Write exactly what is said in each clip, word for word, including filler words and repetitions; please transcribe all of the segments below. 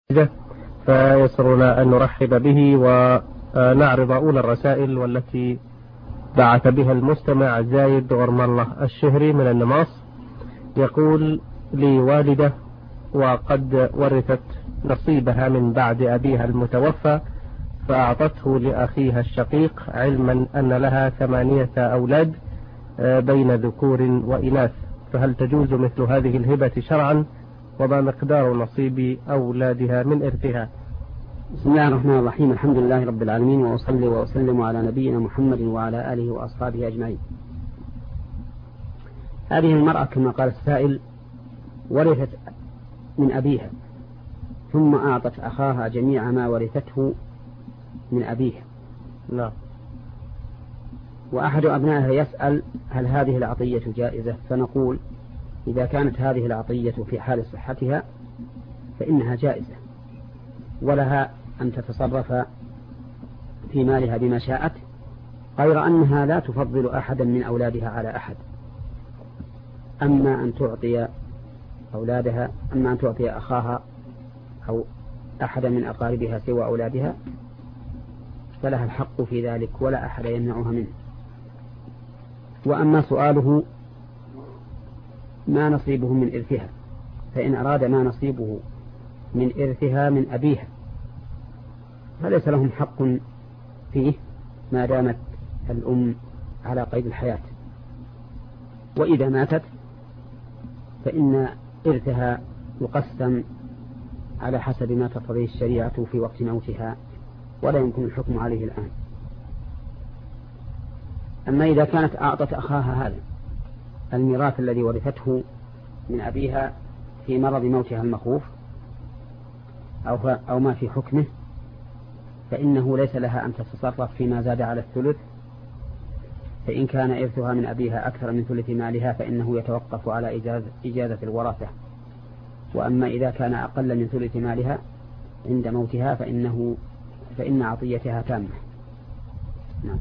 فيسرنا أن نرحب به ونعرض أولى الرسائل، والتي بعث بها المستمع زايد غرم الله الشهري من النماص. يقول: لي والدة وقد ورثت نصيبها من بعد أبيها المتوفى، فأعطته لأخيها الشقيق، علما أن لها ثمانية أولاد بين ذكور وإناث، فهل تجوز مثل هذه الهبة شرعا؟ وما مقدار نصيب أولادها من إرثها؟ بسم الله الرحمن الرحيم. الحمد لله رب العالمين، وأصلي وأسلم على نبينا محمد وعلى آله وأصحابه أجمعين. هذه المرأة كما قال السائل ورثت من أبيها، ثم أعطت أخاها جميع ما ورثته من أبيها. لا. وأحد أبنائها يسأل: هل هذه العطية جائزة؟ فنقول: إذا كانت هذه العطية في حال صحتها فإنها جائزة، ولها أن تتصرف في مالها بما شاءت، غير أنها لا تفضل أحدا من أولادها على أحد. أما أن تعطي أولادها أما أن تعطي أخاها أو أحدا من أقاربها سوى أولادها فلها الحق في ذلك، ولا أحد يمنعها منه. وأما سؤاله ما نصيبه من إرثها، فإن أراد ما نصيبه من إرثها من أبيها فليس لهم حق فيه ما دامت الأم على قيد الحياة. وإذا ماتت فإن إرثها يقسم على حسب ما تقتضيه الشريعة في وقت موتها، ولا يمكن الحكم عليه الآن. أما إذا كانت أعطت أخاها هذا الميراث الذي ورثته من أبيها في مرض موتها المخوف أو, أو ما في حكمه، فإنه ليس لها أن تتصرف فيما زاد على الثلث. فإن كان إرثها من أبيها أكثر من ثلث مالها فإنه يتوقف على إجازة, إجازة الورثة. وأما إذا كان أقل من ثلث مالها عند موتها فإنه فإن عطيتها تامة. نعم.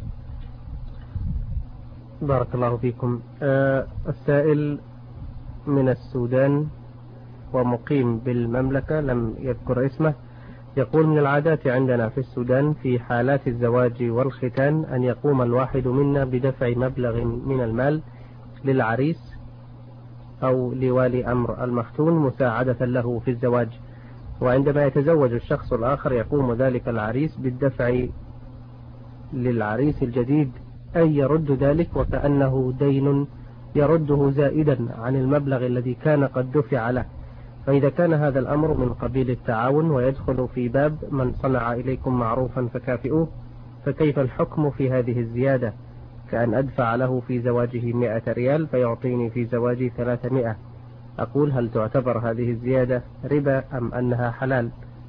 بارك الله فيكم. أه السائل من السودان ومقيم بالمملكة، لم يذكر اسمه، يقول: من العادات عندنا في السودان في حالات الزواج والختان أن يقوم الواحد منا بدفع مبلغ من المال للعريس أو لوالي أمر المختون مساعدة له في الزواج، وعندما يتزوج الشخص الآخر يقوم ذلك العريس بالدفع للعريس الجديد، أي يرد ذلك وكأنه دين يرده زائدا عن المبلغ الذي كان قد دفع له. فإذا كان هذا الأمر من قبيل التعاون ويدخل في باب من صنع إليكم معروفا فكافئوه، فكيف الحكم في هذه الزيادة؟ كأن أدفع له في زواجه مئة ريال فيعطيني في زواجي ثلاثمائة. أقول: هل تعتبر هذه الزيادة ربا أم أنها حلال؟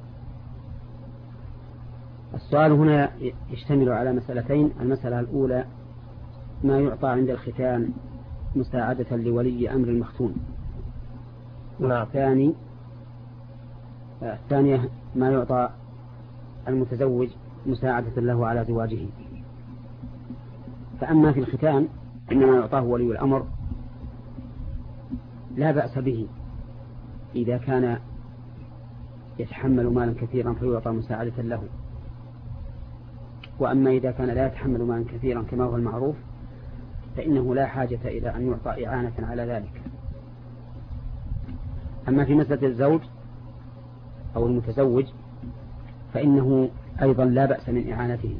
السؤال هنا يشتمل على مسألتين. المسألة الأولى ما يعطى عند الختان مساعدة لولي أمر المختون. نعم. الثاني الثانية ما يعطى المتزوج مساعدة له على زواجه. فأما في الختان إنما يعطاه ولي الأمر لا بأس به إذا كان يتحمل مالا كثيرا فيعطى مساعدة له. وأما إذا كان لا يتحمل مالا كثيرا كما هو المعروف فإنه لا حاجة إلى أن يعطى إعانة على ذلك. أما في مسألة الزوج أو المتزوج فإنه أيضا لا بأس من إعانته،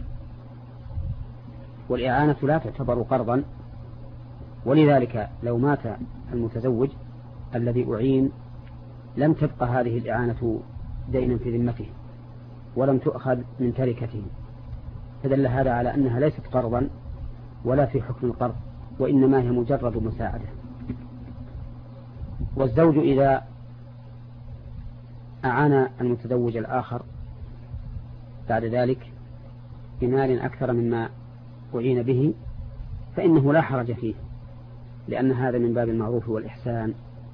والإعانة لا تعتبر قرضا. ولذلك لو مات المتزوج الذي أعين لم تبقى هذه الإعانة دينا في ذمته ولم تؤخذ من تركته، فدل هذا على أنها ليست قرضا ولا في حكم القرض، وإنما هي مجرد مساعدة. والزوج إذا أعان المتزوج الآخر بعد ذلك بمال أكثر مما أعين به فإنه لا حرج فيه، لأن هذا من باب المعروف والإحسان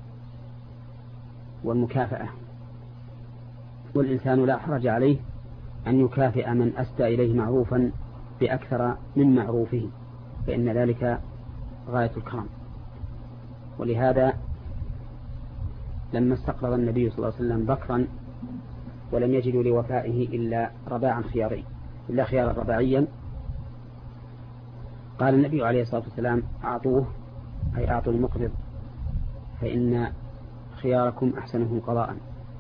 والمكافأة، والإنسان لا حرج عليه أن يكافئ من أسدى إليه معروفا بأكثر من معروفه، فإن ذلك غاية الكرم. ولهذا لما استقرض النبي صلى الله عليه وسلم بكرا ولم يجدوا لوفائه إلا رباعا خيارين إلا خيارا رباعيا، قال النبي عليه الصلاة والسلام أعطوه، أي أعطوا المقرض، فإن خياركم أحسنهم قضاء.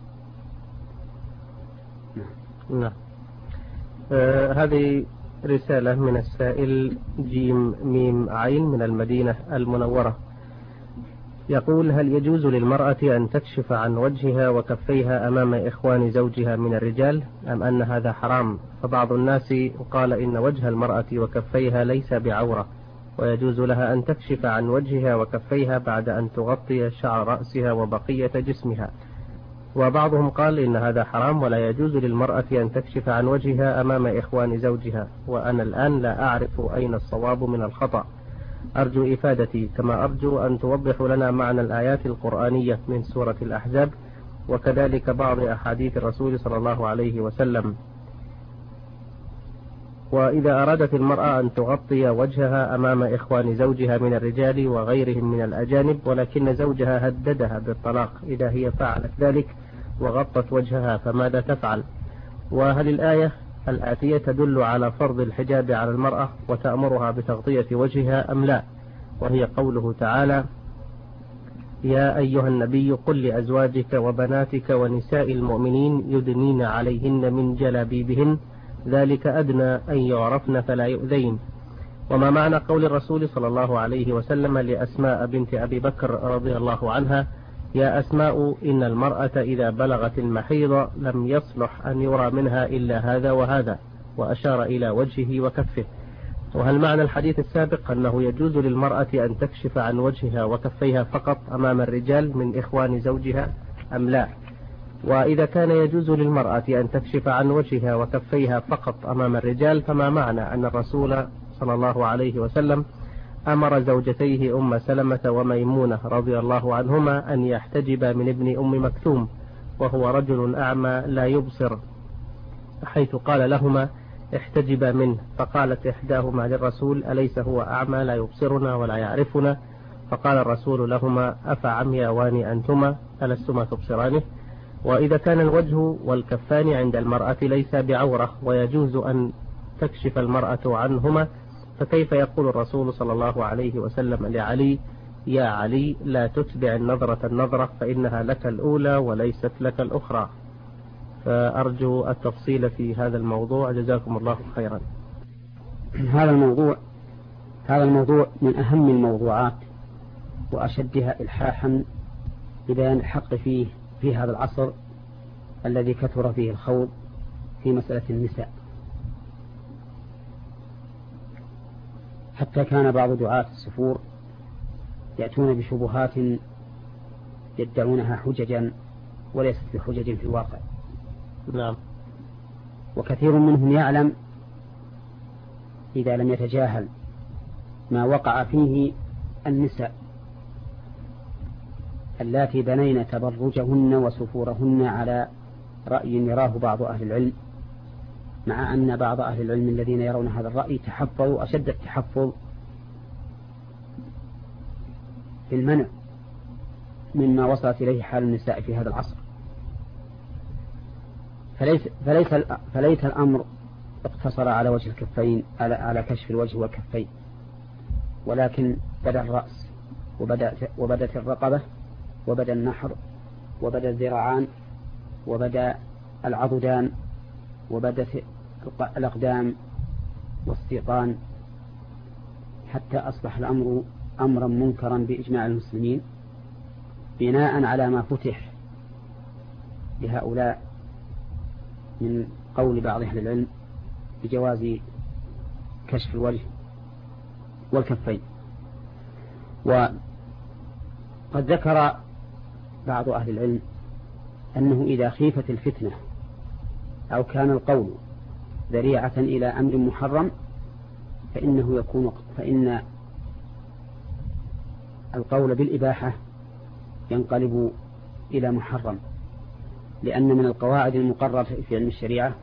نعم. نعم. آه هذه رسالة من السائل جيم ميم عين من المدينة المنورة، يقول: هل يجوز للمرأة أن تكشف عن وجهها وكفيها أمام إخوان زوجها من الرجال، أم أن هذا حرام؟ فبعض الناس قال إن وجه المرأة وكفيها ليس بعورة، ويجوز لها أن تكشف عن وجهها وكفيها بعد أن تغطي شعر رأسها وبقية جسمها. وبعضهم قال إن هذا حرام ولا يجوز للمرأة أن تكشف عن وجهها أمام إخوان زوجها، وأنا الآن لا أعرف أين الصواب من الخطأ، أرجو إفادتي، كما أرجو أن توضح لنا معنى الآيات القرآنية من سورة الأحزاب، وكذلك بعض أحاديث الرسول صلى الله عليه وسلم. وإذا أرادت المرأة أن تغطي وجهها أمام إخوان زوجها من الرجال وغيرهم من الأجانب، ولكن زوجها هددها بالطلاق إذا هي فعلت ذلك وغطت وجهها، فماذا تفعل؟ وهل الآية الآتية تدل على فرض الحجاب على المرأة وتأمرها بتغطية وجهها أم لا؟ وهي قوله تعالى: يا أيها النبي قل لأزواجك وبناتك ونساء المؤمنين يدنين عليهن من جلابيبهن ذلك أدنى أن يعرفن فلا يؤذين. وما معنى قول الرسول صلى الله عليه وسلم لأسماء بنت أبي بكر رضي الله عنها: يا أسماء إن المرأة إذا بلغت المحيض لم يصلح أن يرى منها إلا هذا وهذا، وأشار إلى وجهه وكفه؟ وهل معنى الحديث السابق أنه يجوز للمرأة أن تكشف عن وجهها وكفيها فقط أمام الرجال من إخوان زوجها أم لا؟ وإذا كان يجوز للمرأة أن تكشف عن وجهها وكفيها فقط أمام الرجال، فما معنى أن الرسول صلى الله عليه وسلم أمر زوجتيه أم سلمة وميمونة رضي الله عنهما أن يحتجبا من ابن أم مكتوم وهو رجل أعمى لا يبصر، حيث قال لهما: احتجبا منه، فقالت إحداهما للرسول: أليس هو أعمى لا يبصرنا ولا يعرفنا؟ فقال الرسول لهما: أفعمياوان أنتما ألستما تبصرانه؟ وإذا كان الوجه والكفان عند المرأة ليس بعورة ويجوز أن تكشف المرأة عنهما، فكيف يقول الرسول صلى الله عليه وسلم لعلي: يا علي لا تتبع النظرة النظرة فإنها لك الأولى وليست لك الأخرى؟ فأرجو التفصيل في هذا الموضوع، جزاكم الله خيرا. هذا الموضوع هذا الموضوع من أهم الموضوعات وأشدها إلحاحا ببيان الحق فيه في هذا العصر الذي كثر فيه الخوض في مسألة النساء، حتى كان بعض دعاة السفور يأتون بشبهات يدعونها حججا وليست بحجج في الواقع. نعم. وكثير منهم يعلم إذا لم يتجاهل ما وقع فيه النساء اللاتي بنين تبرجهن وسفورهن على رأي يراه بعض أهل العلم، مع أن بعض أهل العلم الذين يرون هذا الرأي تحفظوا أشد التحفظ في المنع مما وصلت إليه حال النساء في هذا العصر. فليس, فليس, فليس الأمر اقتصر على وجه الكفين، على, على كشف الوجه والكفين، ولكن بدأ الرأس وبدأت, وبدأت الرقبة وبدأ النحر وبدأ الذراعان وبدأ العضدان وبدأت الأقدام والسيطان، حتى أصبح الأمر أمرا منكرا بإجماع المسلمين، بناء على ما فتح لهؤلاء من قول بعض أهل العلم بجواز كشف الوجه والكفين. وقد ذكر بعض أهل العلم أنه إذا خيفت الفتنة أو كان القول ذريعة إلى أمر محرم فإنه يكون فإن القول بالإباحة ينقلب إلى محرم، لأن من القواعد المقررة في علم الشريعة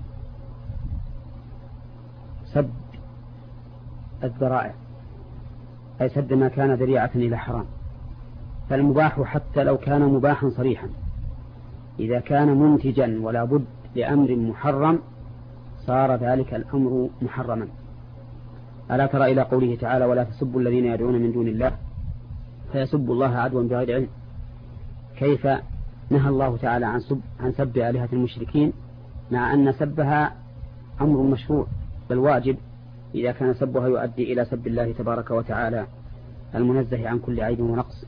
سد الذرائع، أي سد ما كان ذريعة إلى حرام. فالمباح حتى لو كان مباحا صريحا إذا كان منتجا ولا بد لأمر محرم صار ذلك الأمر محرما. ألا ترى إلى قوله تعالى ولا تسبوا الذين يدعون من دون الله فيسبوا الله عدوا بغير علم. كيف نهى الله تعالى عن سب, عن سب آلهة المشركين مع أن سبها أمر مشروع بل واجب إذا كان سبها يؤدي إلى سب الله تبارك وتعالى المنزه عن كل عيب ونقص.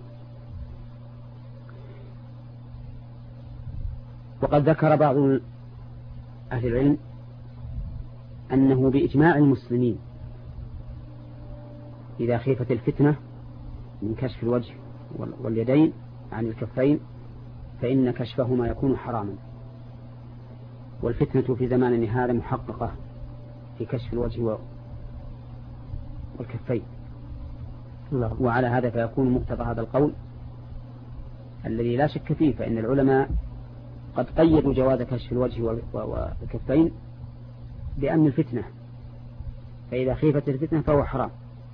وقد ذكر بعض أهل العلم أنه بإجماع المسلمين إذا خيفت الفتنة من كشف الوجه واليدين عن الكفين فإن كشفهما يكون حراما، والفتنة في زماننا هذا محققة في كشف الوجه والكفين. وعلى هذا فيكون مقتضى هذا القول الذي لا شك فيه، فإن العلماء قد قيدوا جواز كشف الوجه والكفين بأمن الفتنة، فإذا خيفت الفتنة فهو حرام.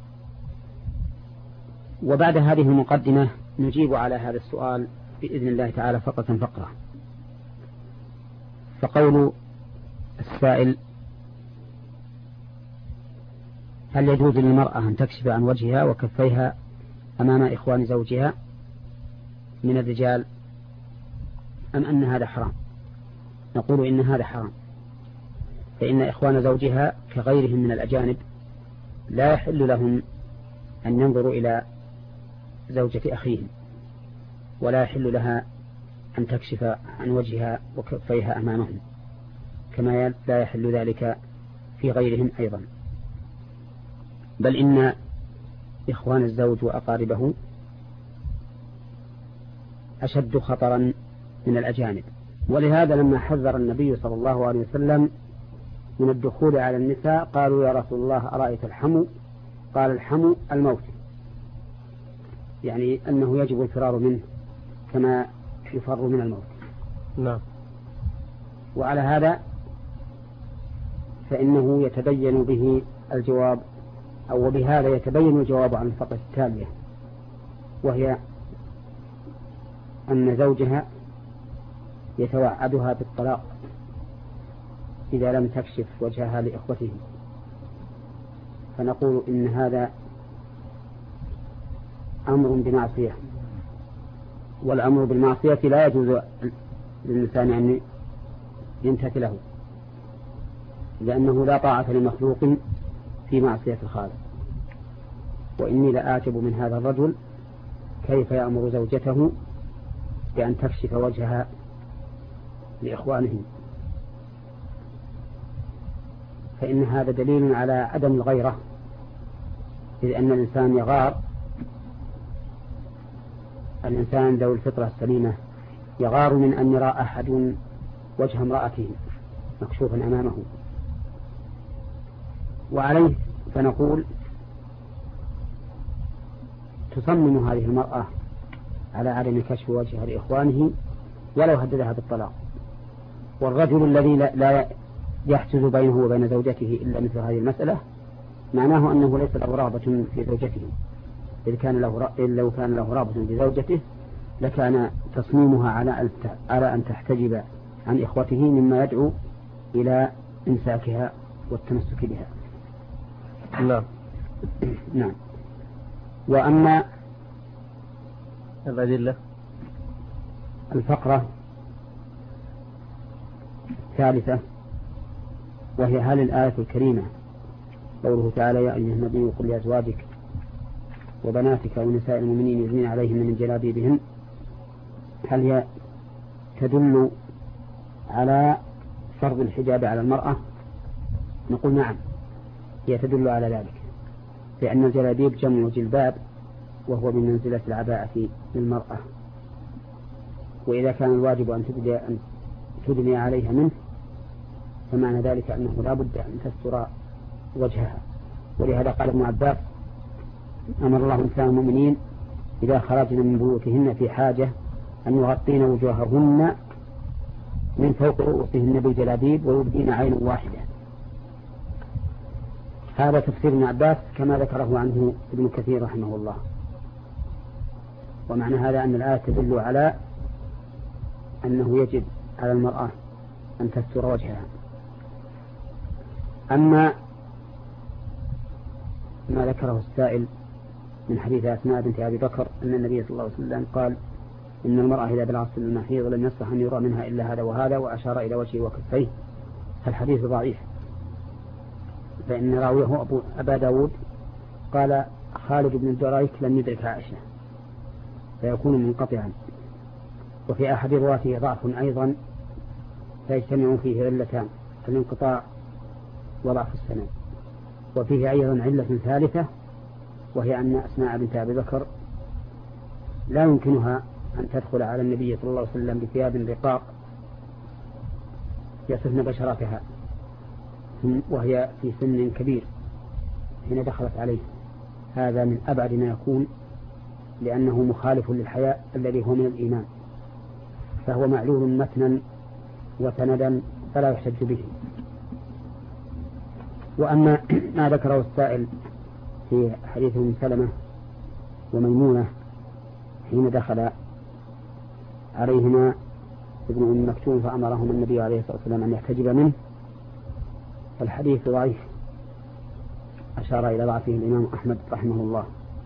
وبعد هذه المقدمة نجيب على هذا السؤال بإذن الله تعالى فقرة فقرة. فقول السائل: هل يجوز للمرأة أن تكشف عن وجهها وكفيها أمام إخوان زوجها من الرجال أم أن هذا حرام؟ نقول إن هذا حرام، فإن إخوان زوجها كغيرهم من الأجانب لا يحل لهم أن ينظروا إلى زوجة أخيهم، ولا يحل لها أن تكشف عن وجهها وكفيها أمامهم، كما لا يحل ذلك في غيرهم أيضا. بل إن إخوان الزوج وأقاربه أشد خطرا من الأجانب. ولهذا لما حذر النبي صلى الله عليه وسلم من الدخول على النساء قالوا: يا رسول الله أرأيت الحمو؟ قال: الحمو الموت، يعني أنه يجب الفرار منه كما يفر من الموت. نعم. وعلى هذا فإنه يتبين به الجواب، أو بهذا يتبين الجواب عن الفقرة التالية، وهي أن زوجها يتوعدها بالطلاق إذا لم تكشف وجهها لإخوته. فنقول إن هذا أمر بمعصية، والأمر بالمعصية لا يجوز للإنسان أن ينتهي له، لأنه لا طاعة لمخلوق في معصية الخالق. وإني لآعجب من هذا الرجل كيف يأمر زوجته بأن تكشف وجهها لإخوانه، فإن هذا دليل على عدم الغيرة، إذ أن الإنسان يغار، الإنسان ذو الفطرة السليمة يغار من أن يرى أحد وجه امرأته مكشوفا أمامه. وعليه فنقول تصمم هذه المرأة على عدم كشف وجهها لإخوانه ولو هددها بالطلاق. والرجل الذي لا يحجز بينه وبين زوجته إلا مثل هذه المسألة معناه أنه ليس له رغبة في زوجته، إذ كان له لو كان له رغبة بزوجته لكان تصميمها على على أن تحتجب عن إخوته مما يدعو إلى إمساكها والتمسك بها. نعم. نعم. وأما الأدلة الفقرة الثالثة، وهي هل الآية الكريمة قوله تعالى: يا أيها النبي قل لأزواجك وبناتك ونساء المؤمنين يدنين عليهن من جلابيبهن، هل هي تدل على فرض الحجاب على المرأة؟ نقول نعم، هي تدل على ذلك، لأن الجلابيب جمع جلباب وهو من منزلة العباءة للمرأة، وإذا كان الواجب أن تدني, أن تدني عليها منه فمعنى ذلك أنه لا بد أن تستر وجهها. ولهذا قال ابن عباس: أمر الله نساء المؤمنين إذا خرجن من بيوتهن في حاجة أن يغطين وجوههن من فوق رؤوسهن بالجلابيب ويبدين عينا واحدة. هذا تفسير ابن عباس كما ذكره عنه ابن كثير رحمه الله. ومعنى هذا أن الآية تدل على أنه يجب على المرأة أن تستر وجهها. أما ما ذكره السائل من حديث أسماء بنت أبي بكر أن النبي صلى الله عليه وسلم قال إن المرأة إذا بلغت سن المحيض لم يصح أن يرى منها إلا هذا وهذا، وأشار إلى وجهه وكفيه، فالحديث ضعيف، فإن راويه أبو أبا داود قال خالد بن الدريك لم يدرك عائشة فيكون منقطعا، وفي أحد رواته ضعف أيضا فيجتمع فيه علتان: الانقطاع وضعف السند. وفيه أيضا علة ثالثة وهي أن أسماء بنت أبي بكر لا يمكنها أن تدخل على النبي صلى الله عليه وسلم بثياب رقاق يصفن بشرتها وهي في سن كبير حين دخلت عليه، هذا من أبعد ما يكون، لأنه مخالف للحياء الذي هو من الإيمان، فهو معلول متنا وسندا فلا يحتج به. وأما ما ذكره السائل في حديث ام سلمة وميمونة حين دخل عليهما ابن ام مكتوم فأمرهم النبي عليه الصلاة والسلام أن يحتجب منه، فالحديث ضعيف، أشار إلى ضعفه الإمام أحمد رحمه الله،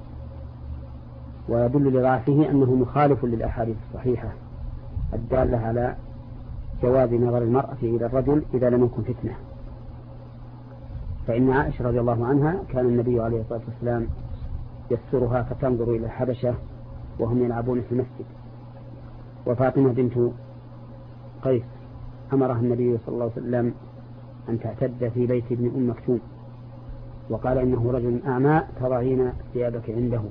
ويدل لضعفه أنه مخالف للأحاديث الصحيحة الدالة على جواز نظر المرأة إلى الرجل إذا لم يكن فتنة. فإن عائشة رضي الله عنها كان النبي عليه الصلاة والسلام يسترها فتنظر إلى الحبشة وهم يلعبون في المسجد. وفاطمة بنت قيس أمرها النبي صلى الله عليه وسلم أن تعتد في بيت ابن أم مكتوم، وقال إنه رجل أعمى تضعين ثيابك عنده.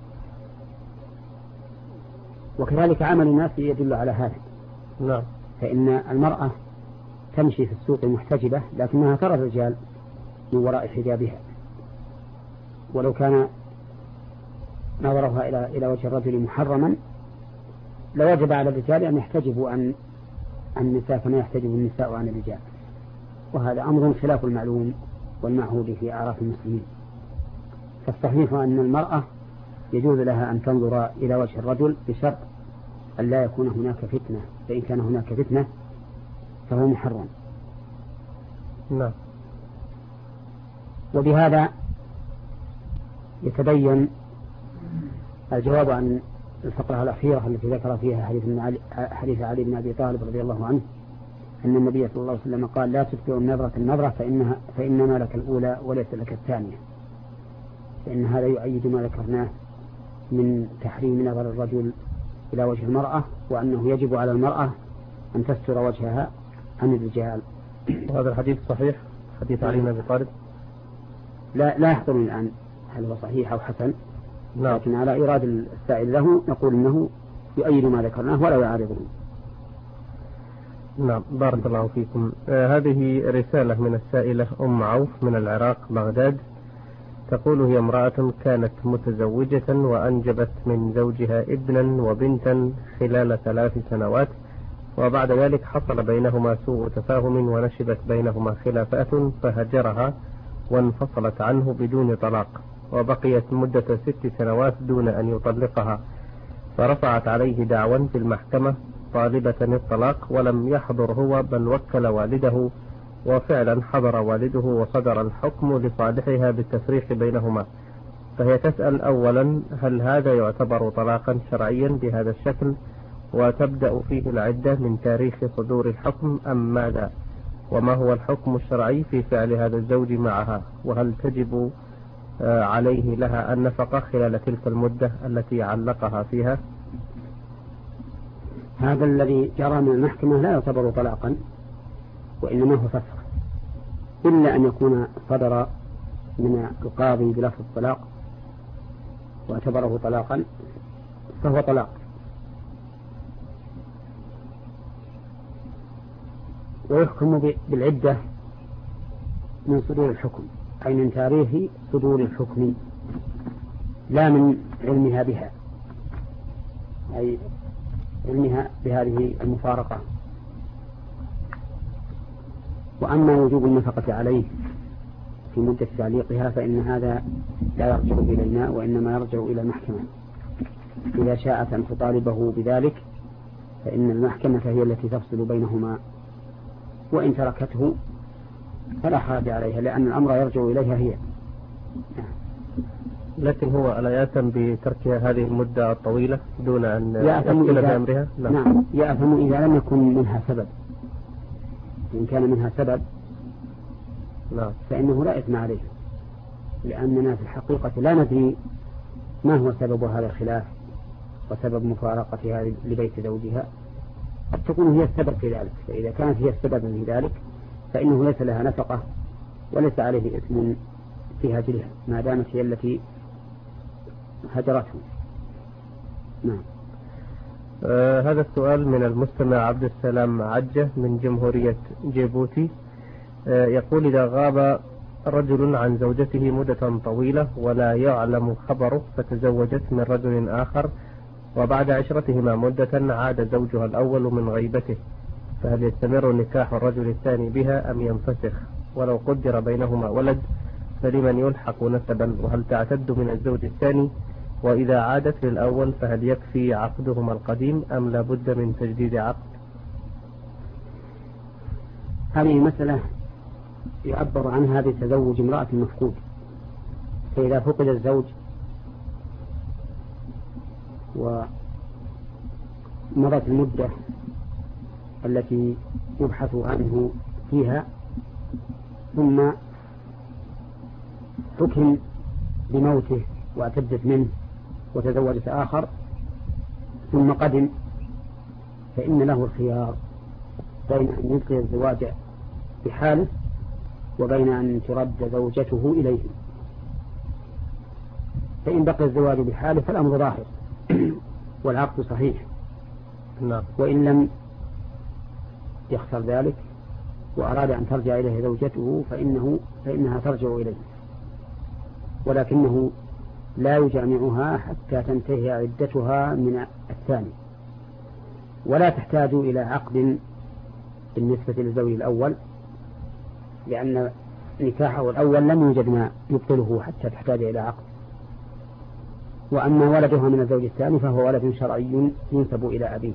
وكذلك عمل الناس يدل على هذا. نعم. فإن المرأة تمشي في السوق محتجبة لكنها ترى الرجال من وراء حجابها، ولو كان نظرها إلى إلى وجه الرجل محرما لوجب على الرجال أن يحتجبوا عن عن النساء كما يحتجب النساء عن الرجال، وهذا أمر خلاف المعلوم والمعهود في أعراف المسلمين. فالصحيح أن المرأة يجوز لها أن تنظر إلى وجه الرجل بشرط أن لا يكون هناك فتنة، فإن كان هناك فتنة فهو محرم. نعم. وبهذا يتبين الجواب عن الفقرة الأخيرة التي ذكر فيها حديث علي, حديث علي بن أبي طالب رضي الله عنه أن النبي صلى الله عليه وسلم قال: لا تتبع النظرة النظرة فإنها فإنما لك الأولى وليس لك الثانية. فإن هذا يؤيد ما ذكرناه من تحريم نظر الرجل إلى وجه المرأة، وأنه يجب على المرأة أن تستر وجهها عن الرجال. وهذا الحديث صحيح، حديث علي بن أبي طالب؟ لا لا يحضرني الآن هل هو صحيح أو حسن. نعم. لكن على إيراد السائل له نقول إنه يؤيد ما ذكرناه ولا يعارضه. نعم. بارك الله فيكم. آه هذه رسالة من السائلة أم عوف من العراق بغداد، تقول: هي امرأة كانت متزوجة وأنجبت من زوجها ابنا وبنتا خلال ثلاث سنوات، وبعد ذلك حصل بينهما سوء تفاهم ونشبت بينهما خلافات فهجرها وانفصلت عنه بدون طلاق، وبقيت مدة ست سنوات دون أن يطلقها، فرفعت عليه دعوى في المحكمة طالبة الطلاق ولم يحضر هو بل وكل والده، وفعلا حضر والده وصدر الحكم لصالحها بالتفريق بينهما. فهي تسأل: أولا، هل هذا يعتبر طلاقا شرعيا بهذا الشكل وتبدأ فيه العدة من تاريخ صدور الحكم أم ماذا؟ وما هو الحكم الشرعي في فعل هذا الزوج معها؟ وهل تجب عليه لها النفقة خلال تلك المدة التي علقها فيها؟ هذا الذي جرى من المحكمة لا يعتبر طلاقا، وإنما هو فسخ، إلا أن يكون صدر من القاضي بلفظ الطلاق واعتبره طلاقا فهو طلاق. ويحكم بالعدة من صدور الحكم، أي من تاريخ صدور الحكم لا من علمها بها، أي علمها بهذه المفارقة. وأما وجوب النفقة عليه في مدة تعليقها فإن هذا لا يرجع إلينا، وإنما يرجع إلى المحكمة إذا شاءت أن تطالبه بذلك فإن المحكمة هي التي تفصل بينهما، وإن تركته فلا حرج عليها، لأن الأمر يرجع إليها هي. لكن هو ألا يأثم بتركها هذه المدة الطويلة دون أن يأثم يفصل بأمرها؟ نعم. نعم يأثم إذا لم يكن منها سبب. إن كان منها سبب نعم. فإنه لا إثم عليه، لأننا في الحقيقة لا ندري ما هو سبب هذا الخلاف وسبب مفارقتها لبيت زوجها، قد تكون هي السبب في ذلك، فإذا كانت هي السبب في ذلك فإنه ليس لها نفقة وليس عليه إثم في هجرها ما دامت هي التي هجرته. نعم. آه هذا السؤال من المستمع عبد السلام عجة من جمهورية جيبوتي. آه يقول: إذا غاب رجل عن زوجته مدة طويلة ولا يعلم خبره فتزوجت من رجل آخر، وبعد عشرتهما مدة عاد زوجها الأول من غيبته، فهل يستمر نكاح الرجل الثاني بها أم ينفسخ؟ ولو قدر بينهما ولد فلمن يلحق نسبا؟ وهل تعتد من الزوج الثاني؟ وإذا عادت للأول فهل يكفي عقدهما القديم أم لا بد من تجديد عقد؟ هذه مسألة يعبر عنها بتزوج امرأة مفقود. فإذا فقد الزوج ومضت المدة التي يبحث عنه فيها ثم حكم بموته واعتدت منه وتزوجت آخر ثم قدم، فإن له الخيار بين أن يبقي الزواج بحاله وبين أن ترد زوجته إليه. فإن بقي الزواج بحاله فالأمر ظاهر والعقد صحيح. نعم. وإن لم يختر ذلك وأراد أن ترجع إليه زوجته فإنه فإنها ترجع إليه، ولكنه لا يجامعها حتى تنتهي عدتها من الثاني، ولا تحتاج إلى عقد بالنسبة للزوج الأول، لأن نكاحه الأول لم يوجد ما يبطله حتى تحتاج إلى عقد. وأما ولدها من الزوج الثاني فهو ولد شرعي ينسب إلى أبيه،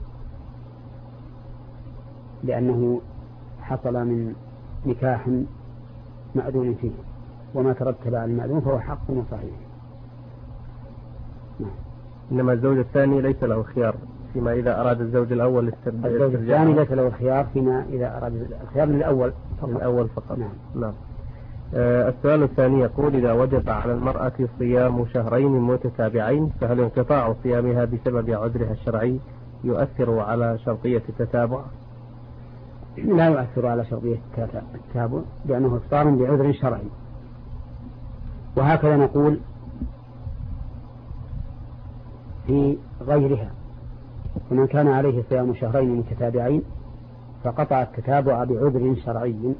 لأنه حصل من نكاح مأذون فيه، وما ترتب على المأذون فهو حق وصحيح. نعم. إنما الزوج الثاني ليس له خيار فيما إذا أراد الزوج الأول استرجاعه. الزوج الثاني ليس له خيار فيما إذا أراد الخيار للأول فقط. الأول فقط. نعم. نعم. آه السؤال الثاني يقول: إذا وجب على المرأة صيام شهرين متتابعين فهل انقطاع صيامها بسبب عذرها الشرعي يؤثر على شرطية التتابع؟ لا يؤثر على شرطية التتابع لأنه إفطار بعذر شرعي. وهكذا نقول في غيرها، ومن كان عليه صيام شهرين متتابعين فقطع التتابع بعذر شرعي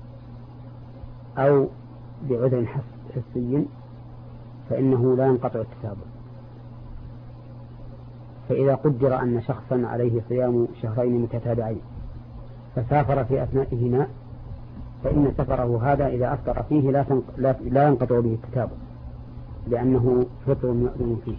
أو بعذر حسي فإنه لا ينقطع التتابع. فإذا قدر أن شخصا عليه صيام شهرين متتابعين فسافر في أثنائهما فإن سفره هذا إذا أفطر فيه لا, لا ينقطع به التتابع لأنه فطر مأذون فيه.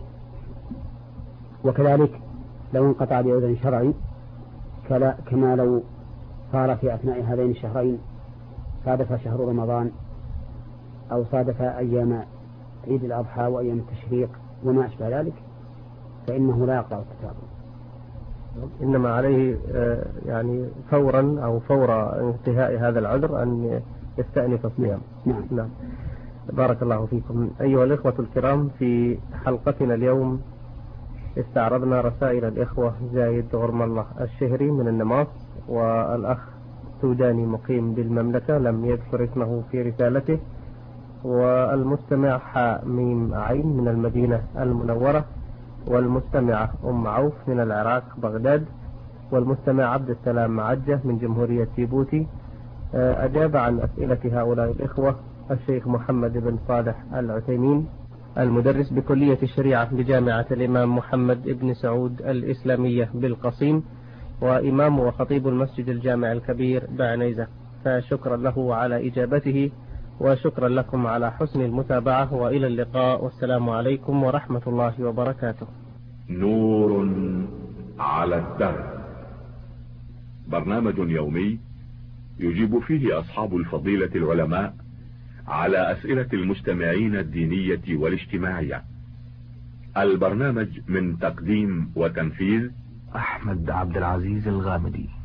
وكذلك لو انقطع بعذر شرعي كما لو صار في أثناء هذين الشهرين صادف شهر رمضان أو صادف أيام عيد الأضحى وأيام التشريق وما أشبه ذلك فإنه لا يقطع التتابع، إنما عليه يعني فورا أو فور انتهاء هذا العذر أن يستأنف الصيام. نعم. نعم. بارك الله فيكم. أيها الإخوة الكرام، في حلقتنا اليوم استعرضنا رسائل الإخوة زايد غرم الله الشهري من النماص، والأخ سوداني مقيم بالمملكة لم يذكر اسمه في رسالته، والمستمع حميم عين من المدينة المنورة، والمستمعة أم عوف من العراق بغداد، والمستمع عبد السلام عجة من جمهورية جيبوتي. أجاب عن أسئلة هؤلاء الإخوة الشيخ محمد بن صالح العثيمين المدرس بكلية الشريعة بجامعة الإمام محمد بن سعود الإسلامية بالقصيم، وإمام وخطيب المسجد الجامع الكبير بعنيزة، فشكرا له على إجابته وشكرا لكم على حسن المتابعة، وإلى اللقاء والسلام عليكم ورحمة الله وبركاته. نور على الدرب، برنامج يومي يجيب فيه أصحاب الفضيلة العلماء على أسئلة المستمعين الدينية والاجتماعية. البرنامج من تقديم وتنفيذ أحمد عبد العزيز الغامدي.